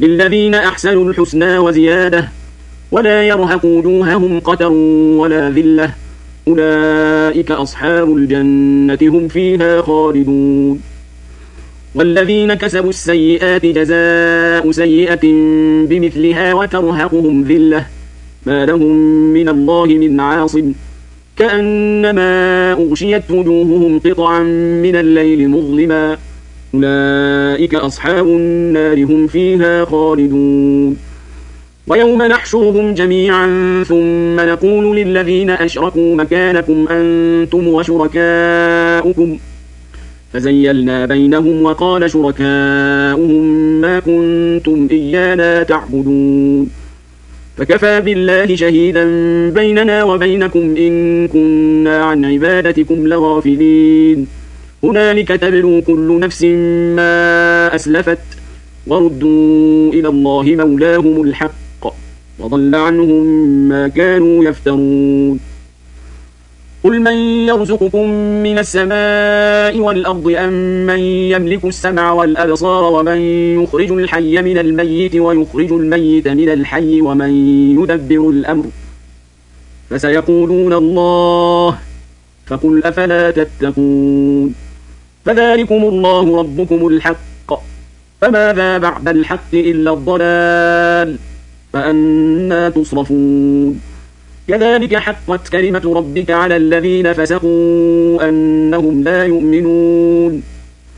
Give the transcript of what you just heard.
للذين أحسنوا الحسنى وزيادة ولا يرهق وجوههم قتر ولا ذلة أولئك أصحاب الجنة هم فيها خالدون والذين كسبوا السيئات جزاء سيئة بمثلها وترهقهم ذلة ما لهم من الله من عاصم كأنما أغشيت وجوههم قطعا من الليل مظلما أولئك أصحاب النار هم فيها خالدون ويوم نحشرهم جميعا ثم نقول للذين أشركوا مكانكم أنتم وشركاؤكم فزيلنا بينهم وقال شركاؤهم ما كنتم إيانا تعبدون فكفى بالله شهيدا بيننا وبينكم إن كنا عن عبادتكم لغافلين هنالك تبلو كل نفس ما أسلفت وردوا إلى الله مولاهم الحق وضل عنهم ما كانوا يفترون قل من يرزقكم من السماء والأرض أم من يملك السمع والأبصار ومن يخرج الحي من الميت ويخرج الميت من الحي ومن يدبر الأمر فسيقولون الله فقل أفلا تتقون فذلكم الله ربكم الحق فماذا بعد الحق إلا الضلال فأنى تصرفون كذلك حقت كلمة ربك على الذين فسقوا أنهم لا يؤمنون